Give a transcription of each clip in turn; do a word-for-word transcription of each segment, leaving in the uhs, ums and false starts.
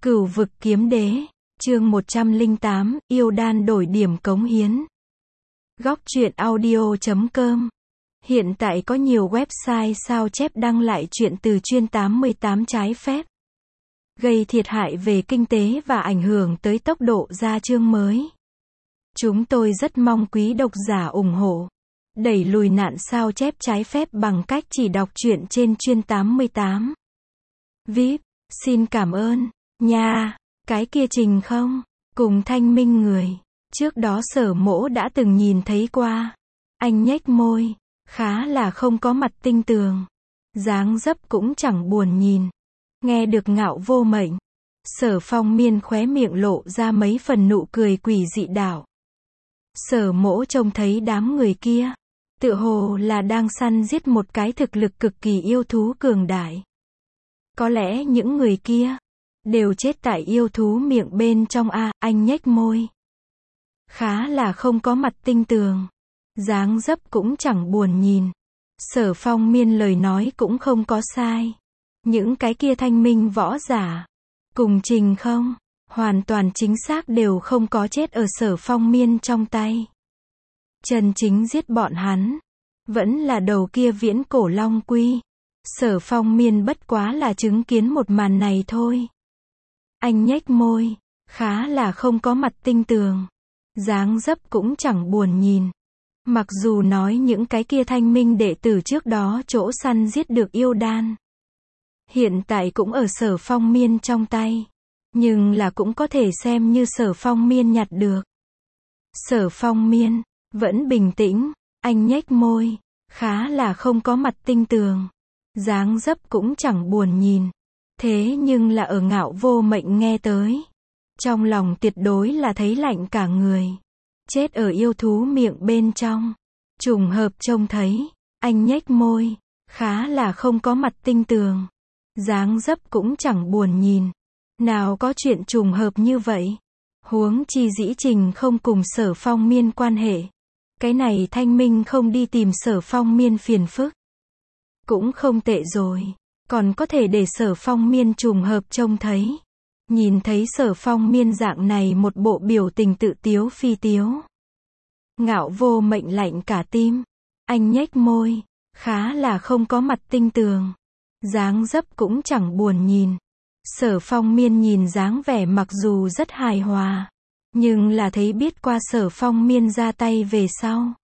Cửu vực kiếm đế, chương một trăm lẻ tám, yêu đan đổi điểm cống hiến. Góc truyện audio chấm com. Hiện tại có nhiều website sao chép đăng lại chuyện từ chuyên tám mươi tám trái phép, gây thiệt hại về kinh tế và ảnh hưởng tới tốc độ ra chương mới. Chúng tôi rất mong quý độc giả ủng hộ, đẩy lùi nạn sao chép trái phép bằng cách chỉ đọc truyện trên chuyên tám mươi tám. vê i pê, xin cảm ơn, nha. Cái kia Trình không, cùng Thanh Minh người, trước đó Sở Mỗ đã từng nhìn thấy qua. Anh nhếch môi, khá là không có mặt tinh tường, dáng dấp cũng chẳng buồn nhìn. Nghe được Ngạo Vô Mệnh, Sở Phong Miên khóe miệng lộ ra mấy phần nụ cười quỷ dị đảo. Sở Mỗ trông thấy đám người kia, tựa hồ là đang săn giết một cái thực lực cực kỳ yêu thú cường đại. Có lẽ những người kia đều chết tại yêu thú miệng bên trong a. Anh nhếch môi, khá là không có mặt tinh tường, dáng dấp cũng chẳng buồn nhìn. Sở Phong Miên lời nói cũng không có sai. Những cái kia thanh minh võ giả cùng Trình không, hoàn toàn chính xác đều không có chết ở Sở Phong Miên trong tay. Chân chính giết bọn hắn vẫn là đầu kia viễn cổ long quy. Sở Phong Miên bất quá là chứng kiến một màn này thôi. Anh nhếch môi, khá là không có mặt tinh tường, dáng dấp cũng chẳng buồn nhìn. Mặc dù nói những cái kia thanh minh đệ tử trước đó chỗ săn giết được yêu đan, hiện tại cũng ở Sở Phong Miên trong tay, nhưng là cũng có thể xem như Sở Phong Miên nhặt được. Sở Phong Miên vẫn bình tĩnh, anh nhếch môi, khá là không có mặt tinh tường, dáng dấp cũng chẳng buồn nhìn. Thế nhưng là ở Ngạo Vô Mệnh nghe tới, trong lòng tuyệt đối là thấy lạnh cả người. Chết ở yêu thú miệng bên trong, trùng hợp trông thấy, anh nhếch môi, khá là không có mặt tinh tường, dáng dấp cũng chẳng buồn nhìn. Nào có chuyện trùng hợp như vậy. Huống chi dĩ Trình không cùng Sở Phong Miên quan hệ. Cái này thanh minh không đi tìm Sở Phong Miên phiền phức cũng không tệ rồi. Còn có thể để Sở Phong Miên trùng hợp trông thấy. Nhìn thấy Sở Phong Miên dạng này một bộ biểu tình tự tiếu phi tiếu, Ngạo Vô Mệnh lạnh cả tim. Anh nhếch môi, khá là không có mặt tinh tường, dáng dấp cũng chẳng buồn nhìn. Sở Phong Miên nhìn dáng vẻ mặc dù rất hài hòa, nhưng là thấy biết qua Sở Phong Miên ra tay về sau,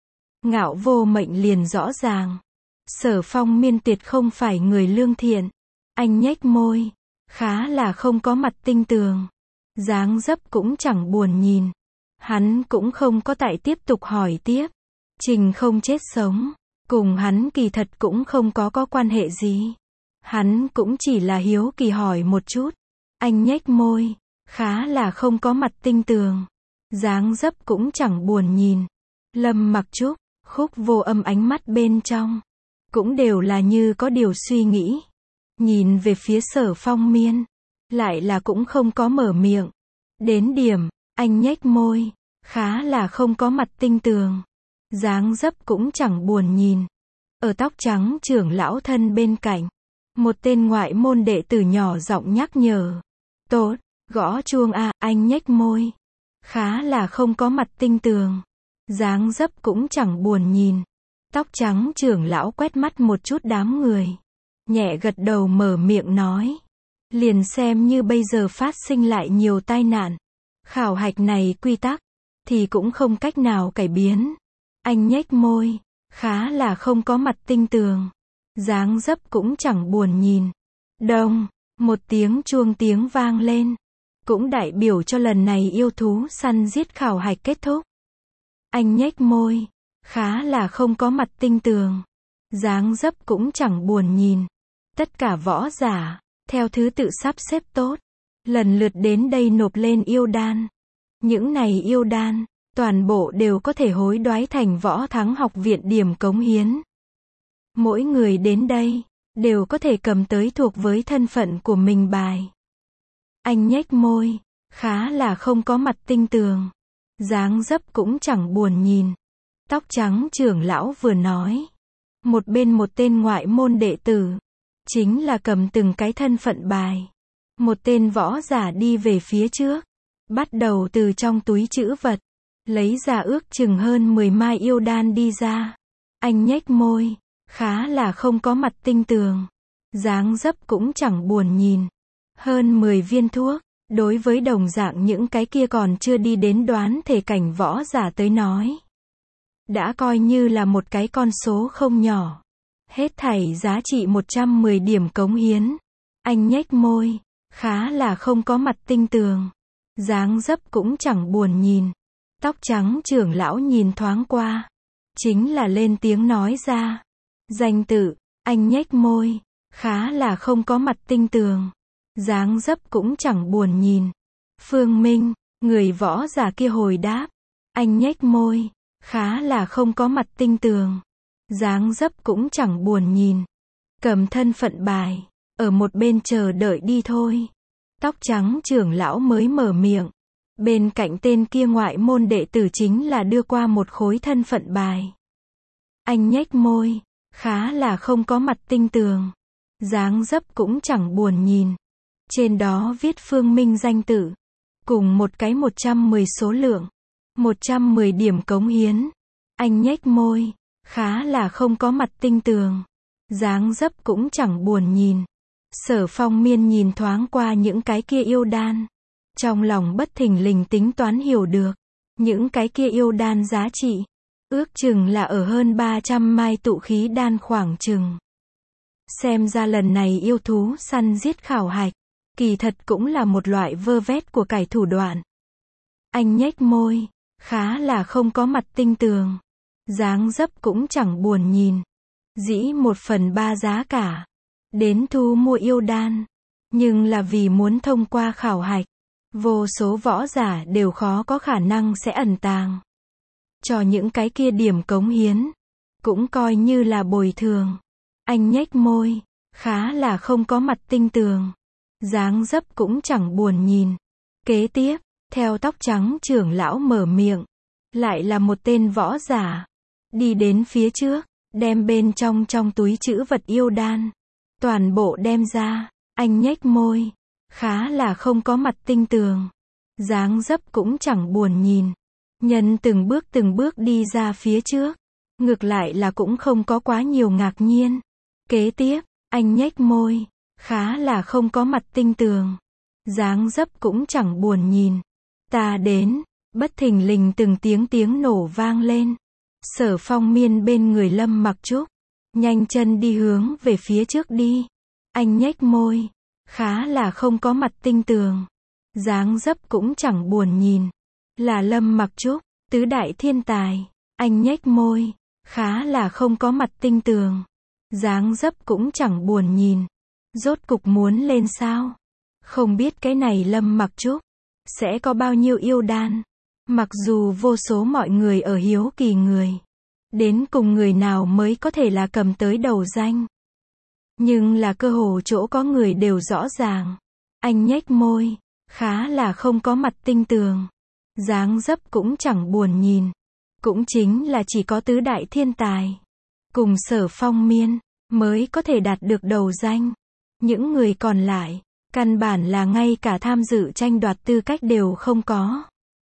Ngạo Vô Mệnh liền rõ ràng, Sở Phong Miên tuyệt không phải người lương thiện. Anh nhếch môi, khá là không có mặt tinh tường, dáng dấp cũng chẳng buồn nhìn. Hắn cũng không có tại tiếp tục hỏi tiếp. Trình không chết sống, cùng hắn kỳ thật cũng không có có quan hệ gì. Hắn cũng chỉ là hiếu kỳ hỏi một chút. Anh nhếch môi, khá là không có mặt tinh tường, dáng dấp cũng chẳng buồn nhìn. Lâm Mặc Trúc, Khúc Vô Âm ánh mắt bên trong cũng đều là như có điều suy nghĩ, nhìn về phía Sở Phong Miên, lại là cũng không có mở miệng. Đến điểm, anh nhếch môi, khá là không có mặt tinh tường, dáng dấp cũng chẳng buồn nhìn. Ở tóc trắng trưởng lão thân bên cạnh, một tên ngoại môn đệ tử nhỏ giọng nhắc nhở. Tốt, gõ chuông a. Anh nhếch môi, khá là không có mặt tinh tường, dáng dấp cũng chẳng buồn nhìn. Tóc trắng trưởng lão quét mắt một chút đám người, nhẹ gật đầu mở miệng nói. Liền xem như bây giờ phát sinh lại nhiều tai nạn, khảo hạch này quy tắc thì cũng không cách nào cải biến. Anh nhếch môi, khá là không có mặt tinh tường, dáng dấp cũng chẳng buồn nhìn. Đông, một tiếng chuông tiếng vang lên, cũng đại biểu cho lần này yêu thú săn giết khảo hạch kết thúc. Anh nhếch môi, khá là không có mặt tinh tường, dáng dấp cũng chẳng buồn nhìn. Tất cả võ giả theo thứ tự sắp xếp tốt, lần lượt đến đây nộp lên yêu đan. Những này yêu đan toàn bộ đều có thể hối đoái thành Võ Thắng Học viện điểm cống hiến. Mỗi người đến đây đều có thể cầm tới thuộc với thân phận của mình bài. Anh nhếch môi, khá là không có mặt tinh tường, dáng dấp cũng chẳng buồn nhìn. Tóc trắng trưởng lão vừa nói, một bên một tên ngoại môn đệ tử chính là cầm từng cái thân phận bài, Một tên võ giả đi về phía trước, bắt đầu từ trong túi trữ vật, lấy ra ước chừng hơn mười mai yêu đan đi ra. Anh nhếch môi, khá là không có mặt tinh tường, dáng dấp cũng chẳng buồn nhìn. Hơn mười viên thuốc, đối với đồng dạng những cái kia còn chưa đi đến đoán thể cảnh võ giả tới nói, đã coi như là một cái con số không nhỏ. Hết thảy giá trị một trăm mười điểm cống hiến. Anh nhếch môi, khá là không có mặt tinh tường, dáng dấp cũng chẳng buồn nhìn. Tóc trắng trưởng lão nhìn thoáng qua, chính là lên tiếng nói ra. Danh tự, anh nhếch môi, khá là không có mặt tinh tường, dáng dấp cũng chẳng buồn nhìn. Phương Minh, người võ giả kia hồi đáp. Anh nhếch môi, khá là không có mặt tinh tường, dáng dấp cũng chẳng buồn nhìn. Cầm thân phận bài, ở một bên chờ đợi đi thôi. Tóc trắng trưởng lão mới mở miệng. Bên cạnh tên kia ngoại môn đệ tử chính là đưa qua một khối thân phận bài. Anh nhếch môi, khá là không có mặt tinh tường, dáng dấp cũng chẳng buồn nhìn. Trên đó viết Phương Minh danh tự, cùng một cái một trăm mười số lượng, một trăm mười điểm cống hiến. Anh nhếch môi, khá là không có mặt tinh tường, dáng dấp cũng chẳng buồn nhìn. Sở Phong Miên nhìn thoáng qua những cái kia yêu đan, trong lòng bất thình lình tính toán hiểu được, những cái kia yêu đan giá trị, ước chừng là ở hơn ba trăm mai tụ khí đan khoảng chừng. Xem ra lần này yêu thú săn giết khảo hạch, kỳ thật cũng là một loại vơ vét của cải thủ đoạn. Anh nhếch môi, khá là không có mặt tinh tường, dáng dấp cũng chẳng buồn nhìn. Dĩ một phần ba giá cả, đến thu mua yêu đan, nhưng là vì muốn thông qua khảo hạch, vô số võ giả đều khó có khả năng sẽ ẩn tàng. Cho những cái kia điểm cống hiến, cũng coi như là bồi thường. Anh nhếch môi, khá là không có mặt tinh tường, dáng dấp cũng chẳng buồn nhìn. Kế tiếp, theo tóc trắng trưởng lão mở miệng, lại là một tên võ giả, đi đến phía trước, đem bên trong trong túi trữ vật yêu đan, toàn bộ đem ra. Anh nhếch môi, khá là không có mặt tinh tường, dáng dấp cũng chẳng buồn nhìn. Nhân từng bước từng bước đi ra phía trước, ngược lại là cũng không có quá nhiều ngạc nhiên. Kế tiếp, anh nhếch môi, khá là không có mặt tinh tường, dáng dấp cũng chẳng buồn nhìn. Ta đến, bất thình lình từng tiếng tiếng nổ vang lên. Sở Phong Miên bên người Lâm Mặc Trúc, nhanh chân đi hướng về phía trước đi. Anh nhếch môi, khá là không có mặt tinh tường, dáng dấp cũng chẳng buồn nhìn. Là Lâm Mặc Trúc, tứ đại thiên tài. Anh nhếch môi, khá là không có mặt tinh tường, dáng dấp cũng chẳng buồn nhìn. Rốt cục muốn lên sao? Không biết cái này Lâm Mặc Trúc sẽ có bao nhiêu yêu đan. Mặc dù vô số mọi người ở hiếu kỳ người, đến cùng người nào mới có thể là cầm tới đầu danh, nhưng là cơ hồ chỗ có người đều rõ ràng. Anh nhếch môi, khá là không có mặt tinh tường, dáng dấp cũng chẳng buồn nhìn. Cũng chính là chỉ có tứ đại thiên tài, cùng Sở Phong Miên, mới có thể đạt được đầu danh. Những người còn lại, căn bản là ngay cả tham dự tranh đoạt tư cách đều không có.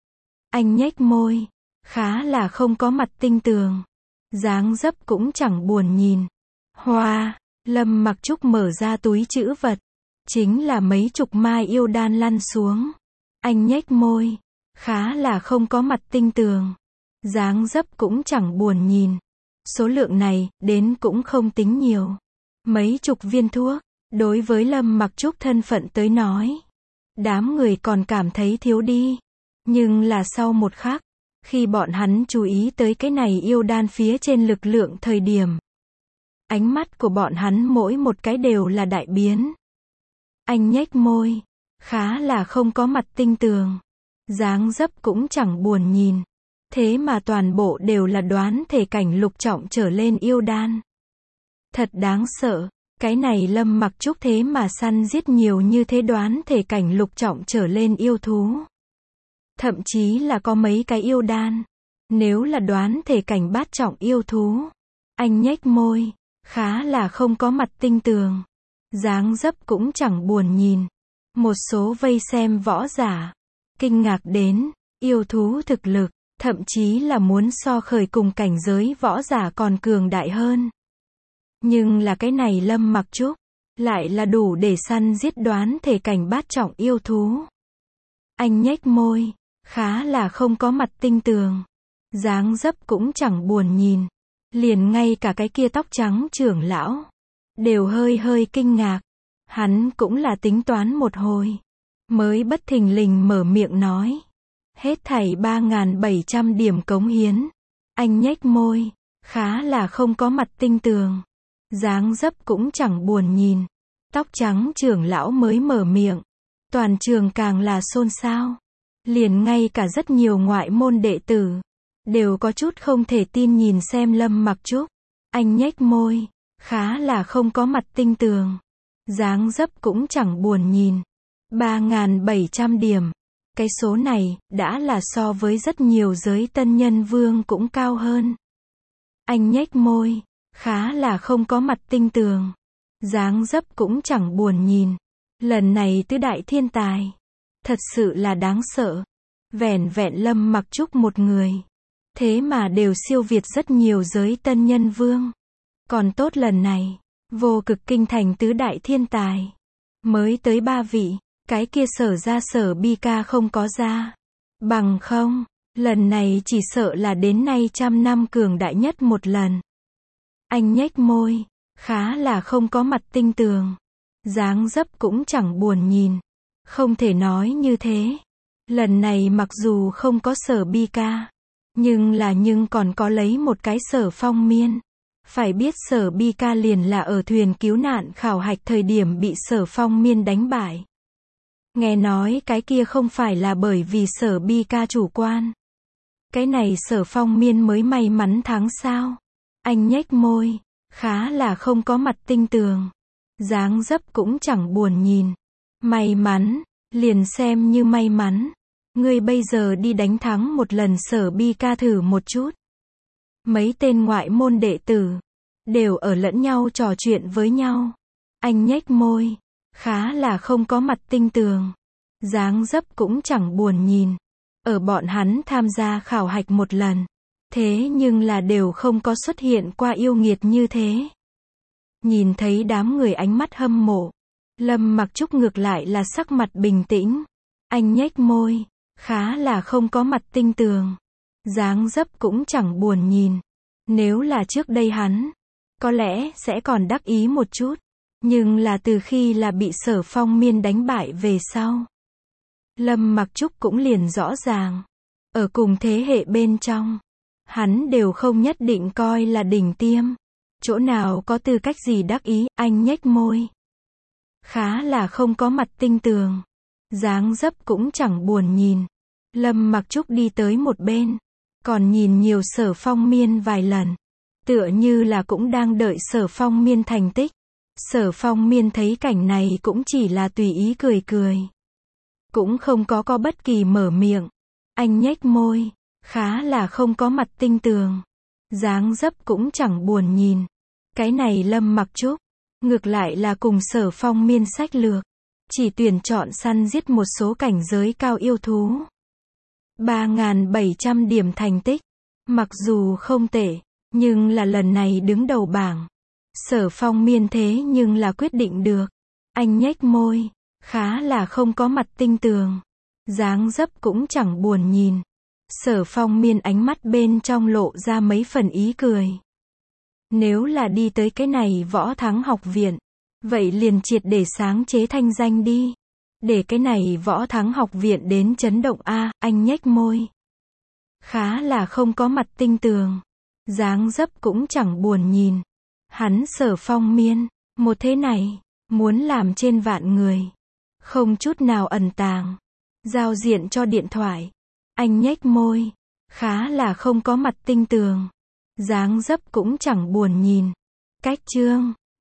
Anh nhếch môi, khá là không có mặt tinh tường, dáng dấp cũng chẳng buồn nhìn. Hoa, Lâm Mặc Trúc mở ra túi trữ vật, chính là mấy chục mai yêu đan lăn xuống. Anh nhếch môi, khá là không có mặt tinh tường, dáng dấp cũng chẳng buồn nhìn. Số lượng này, đến cũng không tính nhiều. Mấy chục viên thuốc, đối với Lâm Mặc Trúc thân phận tới nói, đám người còn cảm thấy thiếu đi. Nhưng là sau một khắc, khi bọn hắn chú ý tới cái này yêu đan phía trên lực lượng thời điểm, ánh mắt của bọn hắn mỗi một cái đều là đại biến. Anh nhếch môi, khá là không có mặt tinh tường, dáng dấp cũng chẳng buồn nhìn. Thế mà toàn bộ đều là đoán thể cảnh lục trọng trở lên yêu đan. Thật đáng sợ, cái này Lâm Mặc Trúc thế mà săn giết nhiều như thế đoán thể cảnh lục trọng trở lên yêu thú. Thậm chí là có mấy cái yêu đan. Nếu là đoán thể cảnh bát trọng yêu thú, anh nhếch môi, khá là không có mặt tinh tường, dáng dấp cũng chẳng buồn nhìn. Một số vây xem võ giả, kinh ngạc đến, yêu thú thực lực, thậm chí là muốn so khởi cùng cảnh giới võ giả còn cường đại hơn. Nhưng là cái này Lâm Mặc Trúc, lại là đủ để săn giết đoán thể cảnh bát trọng yêu thú. Anh nhếch môi, khá là không có mặt tinh tường. Dáng dấp cũng chẳng buồn nhìn. Liền ngay cả cái kia tóc trắng trưởng lão, đều hơi hơi kinh ngạc. Hắn cũng là tính toán một hồi, mới bất thình lình mở miệng nói. Hết thảy ba nghìn bảy trăm điểm cống hiến. Anh nhếch môi, khá là không có mặt tinh tường. Dáng dấp cũng chẳng buồn nhìn. Tóc trắng trưởng lão mới mở miệng. Toàn trường càng là xôn xao. Liền ngay cả rất nhiều ngoại môn đệ tử, đều có chút không thể tin nhìn xem Lâm Mặc Trúc. Anh nhếch môi, khá là không có mặt tinh tường. Dáng dấp cũng chẳng buồn nhìn. ba nghìn bảy trăm điểm. Cái số này, đã là so với rất nhiều giới tân nhân vương cũng cao hơn. Anh nhếch môi, khá là không có mặt tinh tường. Dáng dấp cũng chẳng buồn nhìn. Lần này tứ đại thiên tài, thật sự là đáng sợ. Vẻn vẹn Lâm Mặc Trúc một người, thế mà đều siêu việt rất nhiều giới tân nhân vương. Còn tốt lần này, vô cực kinh thành tứ đại thiên tài, mới tới ba vị, cái kia Sở ra Sở Bi Ca không có ra. Bằng không, lần này chỉ sợ là đến nay trăm năm cường đại nhất một lần. Anh nhếch môi, khá là không có mặt tinh tường. Dáng dấp cũng chẳng buồn nhìn. Không thể nói như thế. Lần này mặc dù không có Sở Bi Ca, nhưng là nhưng còn có lấy một cái Sở Phong Miên. Phải biết Sở Bi Ca liền là ở thuyền cứu nạn khảo hạch thời điểm bị Sở Phong Miên đánh bại. Nghe nói cái kia không phải là bởi vì Sở Bi Ca chủ quan. Cái này Sở Phong Miên mới may mắn thắng sao? Anh nhếch môi, khá là không có mặt tinh tường. Dáng dấp cũng chẳng buồn nhìn. May mắn, liền xem như may mắn. Ngươi bây giờ đi đánh thắng một lần Sở Bi Ca thử một chút. Mấy tên ngoại môn đệ tử, đều ở lẫn nhau trò chuyện với nhau. Anh nhếch môi, khá là không có mặt tinh tường. Dáng dấp cũng chẳng buồn nhìn. Ở bọn hắn tham gia khảo hạch một lần. Thế nhưng là đều không có xuất hiện qua yêu nghiệt như thế. Nhìn thấy đám người ánh mắt hâm mộ, Lâm Mặc Trúc ngược lại là sắc mặt bình tĩnh. Anh nhếch môi, khá là không có mặt tinh tường. Dáng dấp cũng chẳng buồn nhìn. Nếu là trước đây hắn, có lẽ sẽ còn đắc ý một chút. Nhưng là từ khi là bị Sở Phong Miên đánh bại về sau, Lâm Mặc Trúc cũng liền rõ ràng. Ở cùng thế hệ bên trong, hắn đều không nhất định coi là đỉnh tiêm. Chỗ nào có tư cách gì đắc ý, anh nhếch môi. Khá là không có mặt tinh tường. Dáng dấp cũng chẳng buồn nhìn. Lâm Mặc Trúc đi tới một bên, còn nhìn nhiều Sở Phong Miên vài lần. Tựa như là cũng đang đợi Sở Phong Miên thành tích. Sở Phong Miên thấy cảnh này cũng chỉ là tùy ý cười cười. Cũng không có có bất kỳ mở miệng. Anh nhếch môi, khá là không có mặt tinh tường. Dáng dấp cũng chẳng buồn nhìn. Cái này Lâm Mặc Trúc, ngược lại là cùng Sở Phong Miên sách lược. Chỉ tuyển chọn săn giết một số cảnh giới cao yêu thú. ba nghìn bảy trăm điểm thành tích. Mặc dù không tệ, nhưng là lần này đứng đầu bảng. Sở Phong Miên thế nhưng là quyết định được. Anh nhếch môi, khá là không có mặt tinh tường. Dáng dấp cũng chẳng buồn nhìn. Sở Phong Miên ánh mắt bên trong lộ ra mấy phần ý cười. Nếu là đi tới cái này Võ Thắng học viện, vậy liền triệt để sáng chế thanh danh đi. Để cái này Võ Thắng học viện đến chấn động a, anh nhếch môi. Khá là không có mặt tinh tường. Dáng dấp cũng chẳng buồn nhìn. Hắn Sở Phong Miên, một thế này, muốn làm trên vạn người. Không chút nào ẩn tàng. Giao diện cho điện thoại. Anh nhếch môi. Khá là không có mặt tinh tường. Dáng dấp cũng chẳng buồn nhìn. Cách chương.